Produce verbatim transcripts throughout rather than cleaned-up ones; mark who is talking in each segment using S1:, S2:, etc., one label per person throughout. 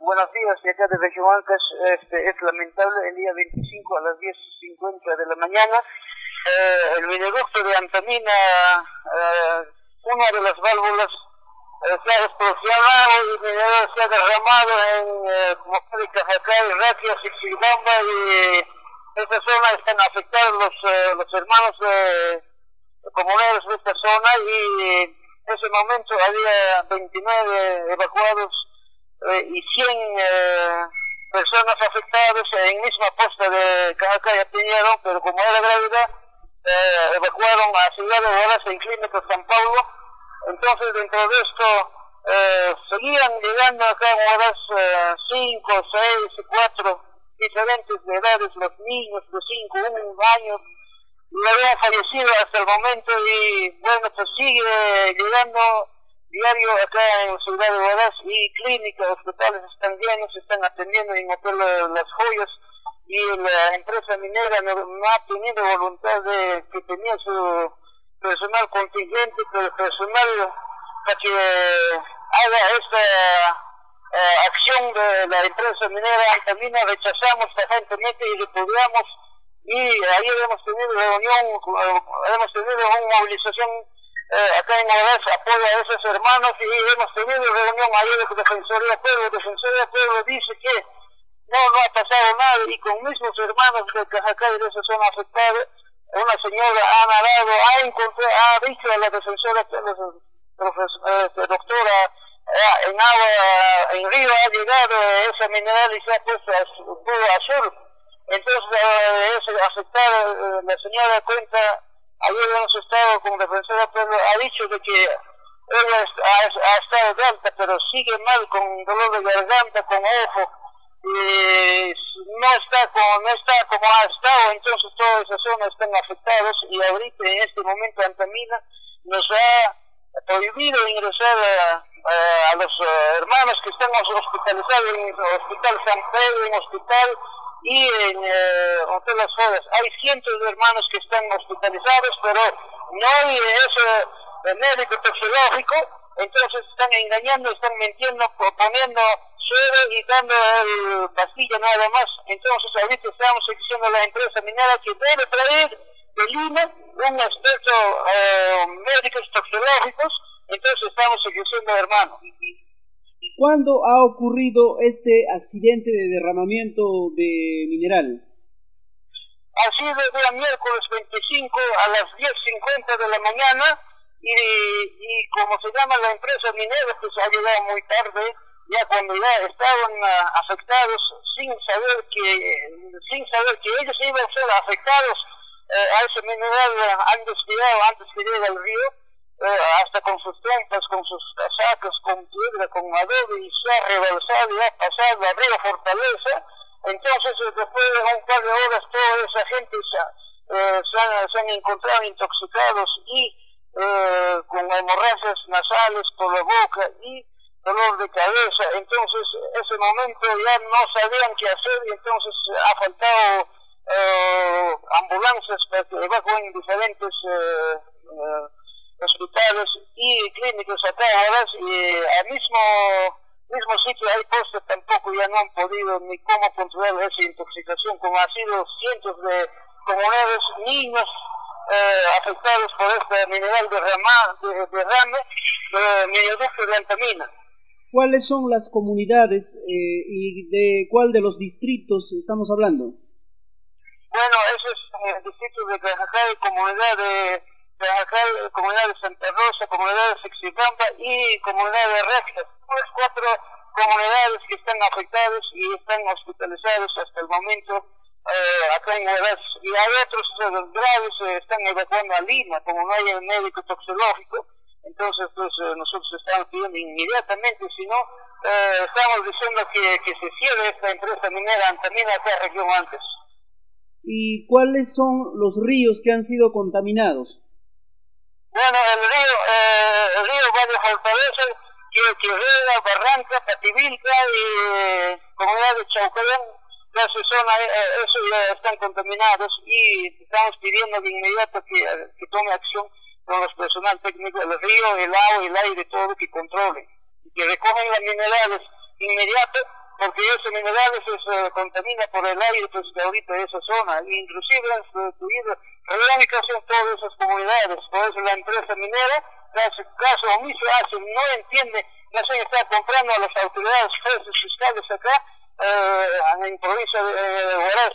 S1: buenos días, de acá de Región Ancas. Este, es lamentable, el día veinticinco a las diez cincuenta de la mañana, eh, el mineducto de Antamina, eh, una de las válvulas eh, se ha explosionado y el mineral se ha derramado en eh, como de Cajacay, Raquia, Sixibamba, y esta zona están afectados los, eh, los hermanos eh, comuneros de esta zona, y en ese momento había veintinueve evacuados eh, y cien eh, personas afectadas en misma posta de Cajacay a Piñero, pero como era gravedad, eh, evacuaron a Ciudad de Huaraz en Clínica San Pablo. Entonces, dentro de esto, eh, seguían llegando acá en Huaraz eh, cinco, seis, cuatro diferentes de edades, los niños de cinco, un año, y habían fallecido hasta el momento, y bueno, pues sigue llegando diario acá en la ciudad de Huaraz, y clínicas, hospitales están llenos, se están atendiendo en Hotel Las Joyas, y la empresa minera no, no ha tenido voluntad de que tenía su personal contingente, pero el personal para que haga esta eh, acción de la empresa minera Antamina rechazamos tajantemente y repudiamos. Y ayer hemos tenido reunión, hemos tenido una movilización eh, acá en Huaraz, apoyo a esos hermanos, y hemos tenido reunión ayer con Defensoría del Pueblo. Defensoría del Pueblo dice que no, no ha pasado nada, y con mismos hermanos de Cajacay de esa zona afectada, una señora ha narrado, ha encontrado, ha dicho a la defensora, la doctora, eh, en agua, en río ha llegado esa mineral y se ha puesto azul, azul. Entonces, eh, ese afectado, eh, la señora cuenta, ayer hemos estado con defensora del pueblo, ha dicho de que ella ha, ha estado de alta, pero sigue mal, con dolor de garganta, con ojo, y no está como, no está como ha estado. Entonces toda esa zona están afectados, y ahorita en este momento Antamina nos ha prohibido ingresar a, a, a los uh, hermanos que están hospitalizados en el Hospital San Pedro, en Hospital y en eh, Hotel Las Joyas. Hay cientos de hermanos que están hospitalizados, pero no hay ese eh, médico toxicológico. Entonces están engañando, están mintiendo, poniendo suero y dando el pastilla nada más. Entonces ahorita estamos exigiendo a la empresa minera que debe traer de Lima un experto eh, médicos toxicológicos. Entonces estamos exigiendo, hermano.
S2: ¿Cuándo ha ocurrido este accidente de derramamiento de mineral?
S1: Ha sido el día miércoles veinticinco a las diez cincuenta de la mañana, y, y como se llama la empresa minera, pues ha llegado muy tarde, ya cuando ya estaban uh, afectados, sin saber que sin saber que ellos iban a ser afectados uh, a ese mineral. Uh, han desviado antes que llegue al río, uh, hasta con sus trompas, con sus casacas, con piedra, con adobe, y se ha rebalsado y ha pasado al río Fortaleza. Entonces, uh, después de un par de horas, toda esa gente se, uh, se, han, se han encontrado intoxicados y uh, con hemorragias nasales por la boca y dolor de cabeza. Entonces, ese momento ya no sabían qué hacer, y entonces ha faltado eh, ambulancias para que evacúen diferentes eh, eh, hospitales y clínicas acá ahora, y al mismo mismo sitio hay postes, tampoco ya no han podido ni cómo controlar esa intoxicación, como ha sido cientos de comunidades, niños eh, afectados por este mineral de rama, de, de rame, de mineducto de Antamina.
S2: ¿Cuáles son las comunidades eh, y de cuál de los distritos estamos hablando?
S1: Bueno, ese es el distrito de Cajacay, comunidad de Cajacay, comunidad de Santa Rosa, comunidad de Sixibamba y comunidad de Regia. Son cuatro comunidades que están afectadas y están hospitalizados hasta el momento eh, acá en Huaraz. Y hay otros eh, graves, eh, están evacuando a Lima, como no hay el médico toxicológico. Entonces, pues eh, nosotros estamos pidiendo inmediatamente, si no, eh, estamos diciendo que, que se cierre esta empresa minera Antamina acá en región antes.
S2: ¿Y cuáles son los ríos que han sido contaminados?
S1: Bueno, el río, eh, el río Valle Fortaleza, que, que riega Barranca, Pativilca y eh, comunidad de Chaucayán, ya se son, eh, eso ya están contaminados, y estamos pidiendo de inmediato que, que tome acción con los personal técnico del río, el agua, el aire, todo, que controlen, que recogen las minerales inmediato porque ese minerales es, eh, contamina por el aire, pues que ahorita esa zona, inclusive han sustituido relámicas en todas esas comunidades. Por eso la empresa minera, caso, caso omiso hace, no entiende, no sé, está comprando a las autoridades jueces fiscales acá, eh, en provincia de eh, Huaraz.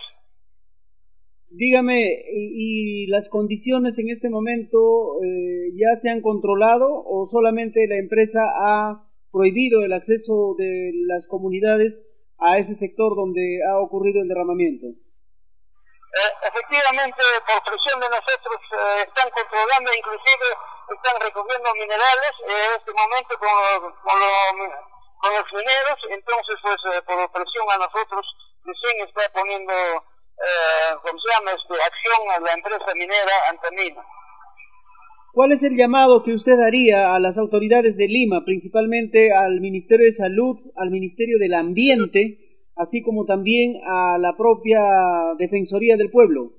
S2: Dígame, ¿y, y las condiciones en este momento eh, ya se han controlado o solamente la empresa ha prohibido el acceso de las comunidades a ese sector donde ha ocurrido el derramamiento?
S1: Eh, efectivamente, por presión de nosotros, eh, están controlando, inclusive están recogiendo minerales en eh, este momento con, con, lo, con los mineros. Entonces, pues eh, por presión a nosotros, recién está poniendo, eh, ¿cómo se llama?, este, acción a la empresa minera Antamina.
S2: ¿Cuál es el llamado que usted haría a las autoridades de Lima, principalmente al Ministerio de Salud, al Ministerio del Ambiente, así como también a la propia Defensoría del Pueblo?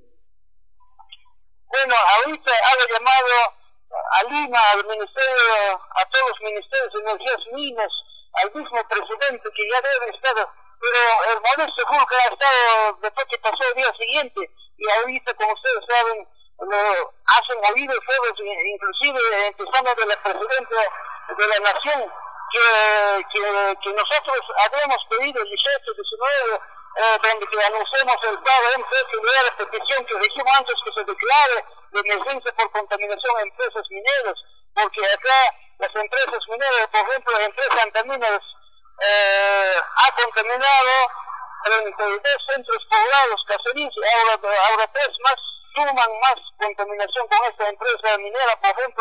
S1: Bueno, ahorita hago llamado a Lima, al Ministerio, a todos los ministerios de energías, minas, al mismo presidente que ya debe estar, pero el Modesto Julca ha estado después que pasó el día siguiente, y ahorita, como ustedes saben, lo hacen oídos todos, inclusive empezando de la presidenta de la nación, que, que, que nosotros habíamos pedido el dieciocho, diecinueve, eh, donde que anunciamos el pago, hemos hecho llegar la petición que dijimos antes que se declare de emergencia por contaminación a empresas mineras, porque acá las empresas mineras, por ejemplo, la empresa Antaminas eh, ha contaminado treinta y dos centros poblados caseríos, ahora, ahora tres más suman más contaminación con esta empresa minera. Por ejemplo,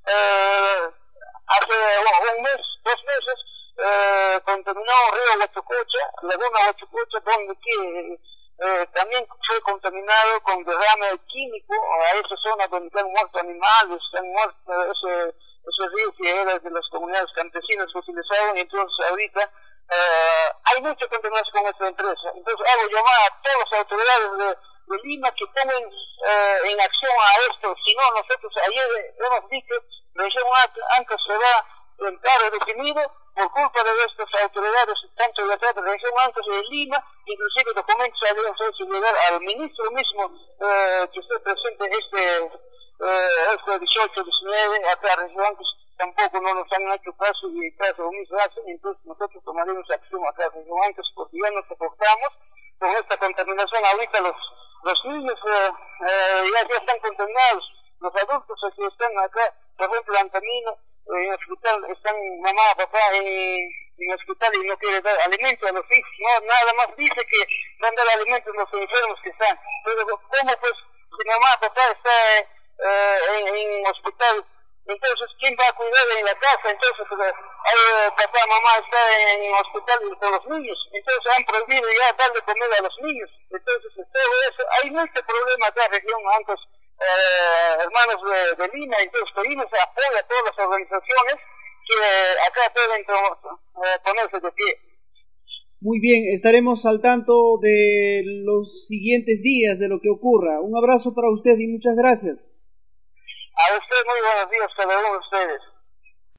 S1: eh, hace un mes, dos meses, eh, contaminó río Huachucocha, Laguna Huachucocha, donde que, eh, también fue contaminado con derrame químico a esa zona donde han muerto animales, han muerto ese, ese río que era de las comunidades campesinas que utilizaban. Entonces ahorita eh, hay mucha contaminación con esta empresa. Entonces hago llamar a todas las autoridades de de Lima que pongan eh, en acción a esto. Si no, nosotros ayer hemos dicho, región Anca se va a entrar definido por culpa de estas autoridades, tanto de la región Anca de Lima, inclusive documentos habían hecho llegar al ministro mismo eh, que esté presente este, eh, este dieciocho, diecinueve, acá en región Anca tampoco no nos han hecho caso y caso omiso hacen. Entonces nosotros tomaremos acción acá en región Anca porque ya nos soportamos con esta contaminación. Ahorita los Los niños eh, eh, ya, ya están contaminados, los adultos que están acá, por ejemplo, en Antamina, eh, en el hospital, están mamá, papá en, en el hospital y no quiere dar alimento a los hijos, no, nada más dice que van a dar alimento a los enfermos que están. Pero ¿cómo pues si mamá, papá está eh, en, en el hospital? Entonces, ¿quién va a cuidar en la casa? Entonces, eh, papá, mamá está en el hospital con los niños. Entonces, han prohibido ya darle comida a los niños. Entonces, todo eso, hay mucho problema acá en la región, antes, eh, hermanos de, de Lima. Entonces, pedimos apoyo a todas las organizaciones que acá pueden eh, ponerse de pie.
S2: Muy bien, estaremos al tanto de los siguientes días, de lo que ocurra. Un abrazo para usted y muchas gracias.
S1: A usted muy buenos días, cada uno de ustedes.